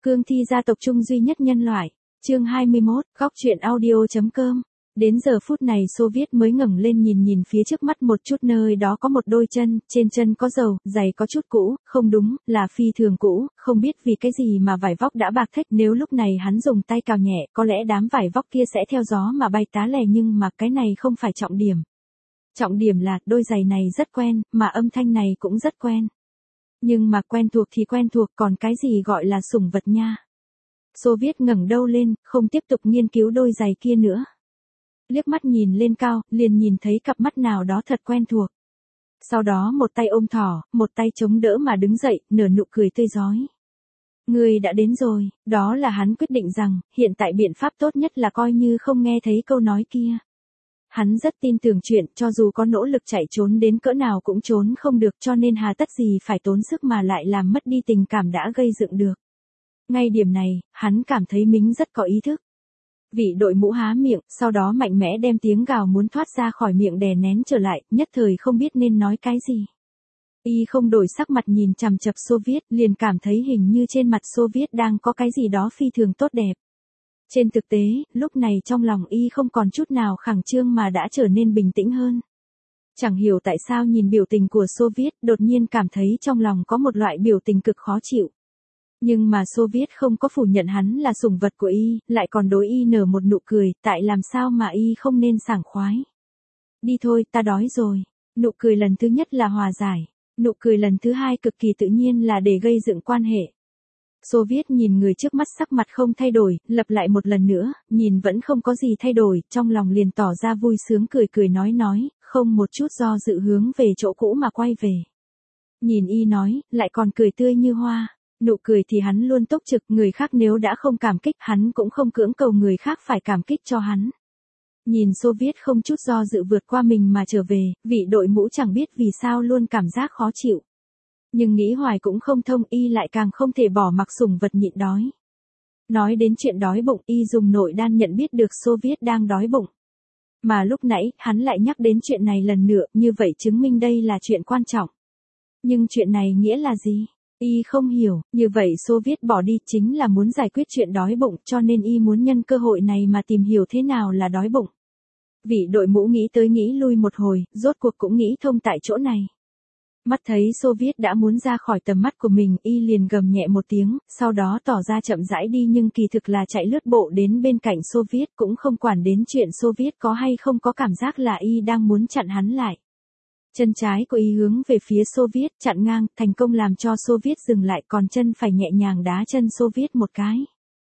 Cương thi gia tộc trung duy nhất nhân loại. Chương 21, góc truyện audio.com. Đến giờ phút này Xô Viết mới ngẩng lên nhìn phía trước mắt một chút, nơi đó có một đôi chân, trên chân có dầu, giày có chút cũ, không đúng, là phi thường cũ, không biết vì cái gì mà vải vóc đã bạc thách, nếu lúc này hắn dùng tay cào nhẹ, có lẽ đám vải vóc kia sẽ theo gió mà bay tá lè, nhưng mà cái này không phải trọng điểm. Trọng điểm là, đôi giày này rất quen, mà âm thanh này cũng rất quen. Nhưng mà quen thuộc thì quen thuộc, còn cái gì gọi là sủng vật nha. Xô Viết ngẩng đầu lên, không tiếp tục nghiên cứu đôi giày kia nữa. Liếc mắt nhìn lên cao, liền nhìn thấy cặp mắt nào đó thật quen thuộc. Sau đó một tay ôm thỏ, một tay chống đỡ mà đứng dậy, nở nụ cười tươi rói. Người đã đến rồi, đó là hắn quyết định rằng, hiện tại biện pháp tốt nhất là coi như không nghe thấy câu nói kia. Hắn rất tin tưởng chuyện, cho dù có nỗ lực chạy trốn đến cỡ nào cũng trốn không được, cho nên hà tất gì phải tốn sức mà lại làm mất đi tình cảm đã gây dựng được. Ngay điểm này, hắn cảm thấy mình rất có ý thức. Vị đội mũ há miệng, sau đó mạnh mẽ đem tiếng gào muốn thoát ra khỏi miệng đè nén trở lại, nhất thời không biết nên nói cái gì. Y không đổi sắc mặt nhìn chằm chằm Xô Viết, liền cảm thấy hình như trên mặt Xô Viết đang có cái gì đó phi thường tốt đẹp. Trên thực tế, lúc này trong lòng Y không còn chút nào khẳng trương mà đã trở nên bình tĩnh hơn. Chẳng hiểu tại sao nhìn biểu tình của Xô Viết, đột nhiên cảm thấy trong lòng có một loại biểu tình cực khó chịu. Nhưng mà Xô Viết không có phủ nhận hắn là sủng vật của Y, lại còn đối Y nở một nụ cười, tại làm sao mà Y không nên sảng khoái. Đi thôi, ta đói rồi. Nụ cười lần thứ nhất là hòa giải. Nụ cười lần thứ hai cực kỳ tự nhiên là để gây dựng quan hệ. Xô Viết nhìn người trước mắt sắc mặt không thay đổi, lặp lại một lần nữa, nhìn vẫn không có gì thay đổi, trong lòng liền tỏ ra vui sướng cười nói, không một chút do dự hướng về chỗ cũ mà quay về. Nhìn Y nói, lại còn cười tươi như hoa. Nụ cười thì hắn luôn tốc trực, người khác nếu đã không cảm kích, hắn cũng không cưỡng cầu người khác phải cảm kích cho hắn. Nhìn Xô Viết không chút do dự vượt qua mình mà trở về, vị đội mũ chẳng biết vì sao luôn cảm giác khó chịu. Nhưng nghĩ hoài cũng không thông, Y lại càng không thể bỏ mặc sủng vật nhịn đói. Nói đến chuyện đói bụng, Y dùng nội đan nhận biết được Xô Viết đang đói bụng. Mà lúc nãy, hắn lại nhắc đến chuyện này lần nữa, như vậy chứng minh đây là chuyện quan trọng. Nhưng chuyện này nghĩa là gì? Y không hiểu, như vậy Xô Viết bỏ đi chính là muốn giải quyết chuyện đói bụng, cho nên Y muốn nhân cơ hội này mà tìm hiểu thế nào là đói bụng. Vị đội mũ nghĩ tới nghĩ lui một hồi, rốt cuộc cũng nghĩ thông tại chỗ này. Mắt thấy Xô Viết đã muốn ra khỏi tầm mắt của mình, Y liền gầm nhẹ một tiếng, sau đó tỏ ra chậm rãi đi, nhưng kỳ thực là chạy lướt bộ đến bên cạnh Xô Viết, cũng không quản đến chuyện Xô Viết có hay không có cảm giác là Y đang muốn chặn hắn lại. Chân trái của Y hướng về phía Xô Viết, chặn ngang, thành công làm cho Xô Viết dừng lại, còn chân phải nhẹ nhàng đá chân Xô Viết một cái.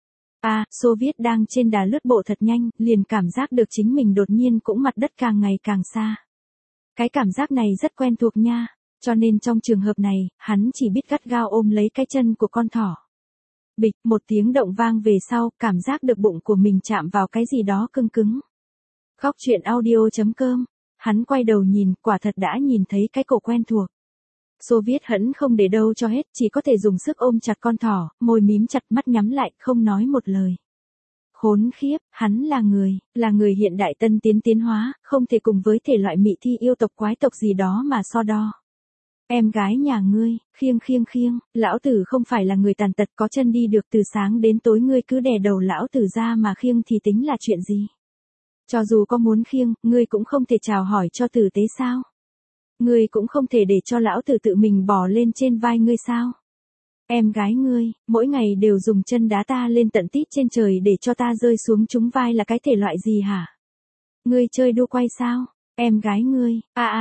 Xô Viết đang trên đà lướt bộ thật nhanh, liền cảm giác được chính mình đột nhiên cũng mặt đất càng ngày càng xa. Cái cảm giác này rất quen thuộc nha, cho nên trong trường hợp này, hắn chỉ biết gắt gao ôm lấy cái chân của con thỏ. Bịch, một tiếng động vang về sau, cảm giác được bụng của mình chạm vào cái gì đó cứng cứng. Góc truyện audio.com. Hắn quay đầu nhìn, quả thật đã nhìn thấy cái cổ quen thuộc. Xô Viết hẫn không để đâu cho hết, chỉ có thể dùng sức ôm chặt con thỏ, môi mím chặt, mắt nhắm lại, không nói một lời. Khốn khiếp, hắn là người hiện đại tân tiến hóa, không thể cùng với thể loại mị thi yêu tộc quái tộc gì đó mà so đo. Em gái nhà ngươi, khiêng, lão tử không phải là người tàn tật có chân đi được từ sáng đến tối, ngươi cứ đè đầu lão tử ra mà khiêng thì tính là chuyện gì? Cho dù có muốn khiêng, ngươi cũng không thể chào hỏi cho tử tế sao? Ngươi cũng không thể để cho lão tử tự mình bò lên trên vai ngươi sao? Em gái ngươi, mỗi ngày đều dùng chân đá ta lên tận tít trên trời để cho ta rơi xuống trúng vai là cái thể loại gì hả? Ngươi chơi đua quay sao? Em gái ngươi,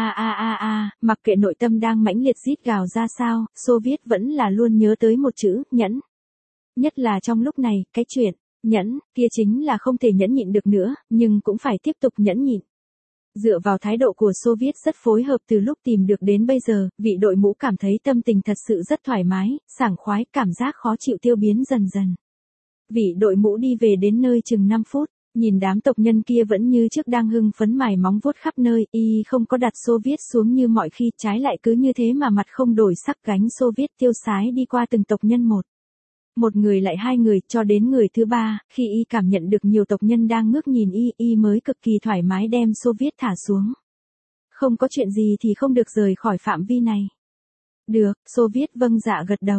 mặc kệ nội tâm đang mãnh liệt rít gào ra sao, Xô Viết vẫn là luôn nhớ tới một chữ, nhẫn. Nhất là trong lúc này, cái chuyện nhẫn kia chính là không thể nhẫn nhịn được nữa, nhưng cũng phải tiếp tục nhẫn nhịn. Dựa vào thái độ của Xô Viết rất phối hợp từ lúc tìm được đến bây giờ, vị đội mũ cảm thấy tâm tình thật sự rất thoải mái, sảng khoái, cảm giác khó chịu tiêu biến dần dần. Vị đội mũ đi về đến nơi chừng 5 phút, nhìn đám tộc nhân kia vẫn như trước đang hưng phấn mài móng vuốt khắp nơi, Y không có đặt Xô Viết xuống như mọi khi, trái lại cứ như thế mà mặt không đổi sắc gánh Xô Viết tiêu sái đi qua từng tộc nhân một. Một người lại hai người, cho đến người thứ ba, khi Y cảm nhận được nhiều tộc nhân đang ngước nhìn Y mới cực kỳ thoải mái đem Xô Viết thả xuống. Không có chuyện gì thì không được rời khỏi phạm vi này. Được, Xô Viết vâng dạ gật đầu.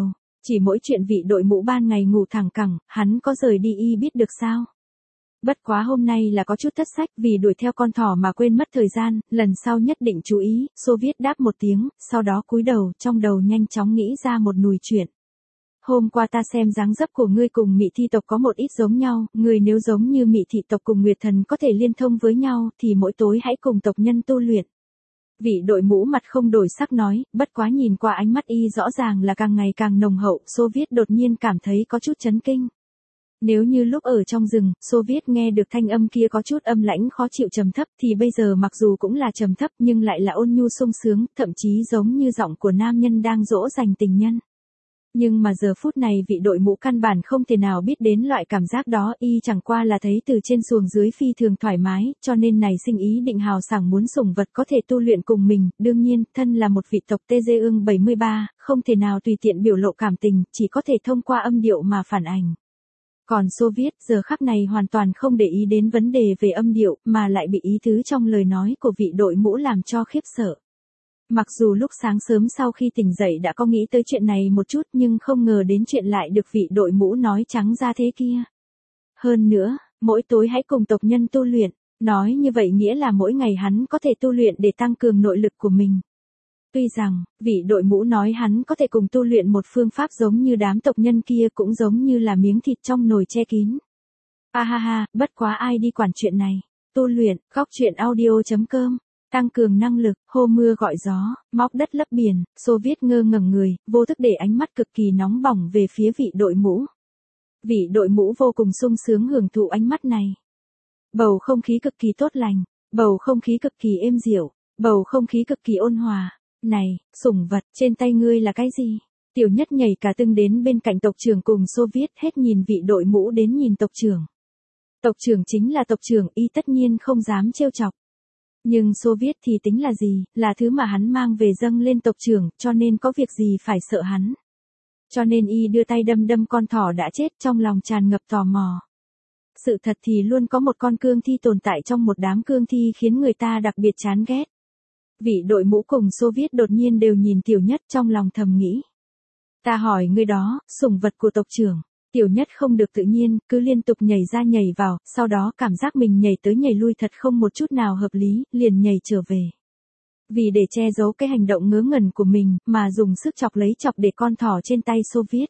Chỉ mỗi chuyện vị đội mũ ban ngày ngủ thẳng cẳng, hắn có rời đi y biết được sao? Bất quá hôm nay là có chút thất sách vì đuổi theo con thỏ mà quên mất thời gian, lần sau nhất định chú ý, Xô Viết đáp một tiếng, sau đó cúi đầu, trong đầu nhanh chóng nghĩ ra một nùi chuyện. Hôm qua ta xem dáng dấp của ngươi cùng Mị Thi tộc có một ít giống nhau, ngươi nếu giống như Mị Thị tộc cùng Nguyệt Thần có thể liên thông với nhau thì mỗi tối hãy cùng tộc nhân tu luyện. Vị đội mũ mặt không đổi sắc nói, bất quá nhìn qua ánh mắt y rõ ràng là càng ngày càng nồng hậu, Xô Viết đột nhiên cảm thấy có chút chấn kinh. Nếu như lúc ở trong rừng, Xô Viết nghe được thanh âm kia có chút âm lãnh khó chịu trầm thấp thì bây giờ mặc dù cũng là trầm thấp nhưng lại là ôn nhu sung sướng, thậm chí giống như giọng của nam nhân đang dỗ dành tình nhân. Nhưng mà giờ phút này vị đội mũ căn bản không thể nào biết đến loại cảm giác đó, y chẳng qua là thấy từ trên xuống dưới phi thường thoải mái, cho nên này sinh ý định hào sảng muốn sủng vật có thể tu luyện cùng mình, đương nhiên, thân là một vị tộc Tê Dê Ương 73, không thể nào tùy tiện biểu lộ cảm tình, chỉ có thể thông qua âm điệu mà phản ảnh. Còn Xô Viết giờ khắc này hoàn toàn không để ý đến vấn đề về âm điệu, mà lại bị ý tứ trong lời nói của vị đội mũ làm cho khiếp sợ. Mặc dù lúc sáng sớm sau khi tỉnh dậy đã có nghĩ tới chuyện này một chút nhưng không ngờ đến chuyện lại được vị đội mũ nói trắng ra thế kia. Hơn nữa, mỗi tối hãy cùng tộc nhân tu luyện, nói như vậy nghĩa là mỗi ngày hắn có thể tu luyện để tăng cường nội lực của mình. Tuy rằng, vị đội mũ nói hắn có thể cùng tu luyện một phương pháp giống như đám tộc nhân kia cũng giống như là miếng thịt trong nồi che kín. Ha ha ha, bất quá ai đi quản chuyện này. Tu luyện, góc truyện audio.com. Tăng cường năng lực, hô mưa gọi gió, móc đất lấp biển, Xô Viết ngơ ngẩn người, vô thức để ánh mắt cực kỳ nóng bỏng về phía vị đội mũ. Vị đội mũ vô cùng sung sướng hưởng thụ ánh mắt này. Bầu không khí cực kỳ tốt lành, bầu không khí cực kỳ êm dịu, bầu không khí cực kỳ ôn hòa. Này, sủng vật, trên tay ngươi là cái gì? Tiểu Nhất nhảy cả tưng đến bên cạnh tộc trưởng cùng Xô Viết hết nhìn vị đội mũ đến nhìn tộc trưởng. Tộc trưởng chính là tộc trưởng y tất nhiên không dám trêu chọc. Nhưng Xô Viết thì tính là gì, là thứ mà hắn mang về dâng lên tộc trưởng, cho nên có việc gì phải sợ hắn. Cho nên y đưa tay đâm đâm con thỏ đã chết trong lòng tràn ngập tò mò. Sự thật thì luôn có một con cương thi tồn tại trong một đám cương thi khiến người ta đặc biệt chán ghét. Vị đội mũ cùng Xô Viết đột nhiên đều nhìn Tiểu Nhất trong lòng thầm nghĩ. Ta hỏi ngươi đó, sủng vật của tộc trưởng. Tiểu Nhất không được tự nhiên, cứ liên tục nhảy ra nhảy vào, sau đó cảm giác mình nhảy tới nhảy lui thật không một chút nào hợp lý, liền nhảy trở về. Vì để che giấu cái hành động ngớ ngẩn của mình, mà dùng sức chọc lấy chọc để con thỏ trên tay Xô Viết.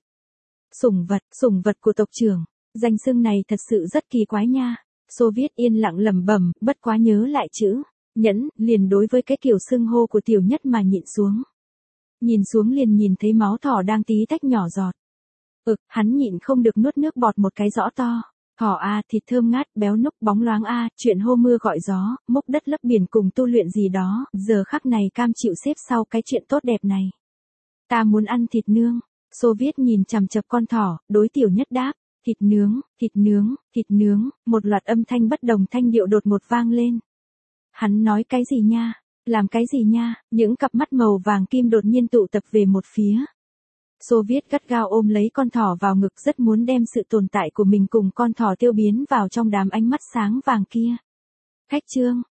Sủng vật của tộc trưởng, danh xưng này thật sự rất kỳ quái nha. Xô Viết yên lặng lẩm bẩm, bất quá nhớ lại chữ nhẫn, liền đối với cái kiểu xưng hô của Tiểu Nhất mà nhịn xuống. Nhìn xuống liền nhìn thấy máu thỏ đang tí tách nhỏ giọt. Hắn nhịn không được nuốt nước bọt một cái rõ to. Thỏ a, thịt thơm ngát, béo núc, bóng loáng a, chuyện hô mưa gọi gió, múc đất lấp biển cùng tu luyện gì đó, giờ khắc này cam chịu xếp sau cái chuyện tốt đẹp này. Ta muốn ăn thịt nướng. Xô Viết nhìn chằm chằm con thỏ, đối Tiểu Nhất đáp, thịt nướng, thịt nướng, thịt nướng, một loạt âm thanh bất đồng thanh điệu đột ngột vang lên. Hắn nói cái gì nha? Làm cái gì nha? Những cặp mắt màu vàng kim đột nhiên tụ tập về một phía. Xô Viết gắt gao ôm lấy con thỏ vào ngực rất muốn đem sự tồn tại của mình cùng con thỏ tiêu biến vào trong đám ánh mắt sáng vàng kia. Khách chương.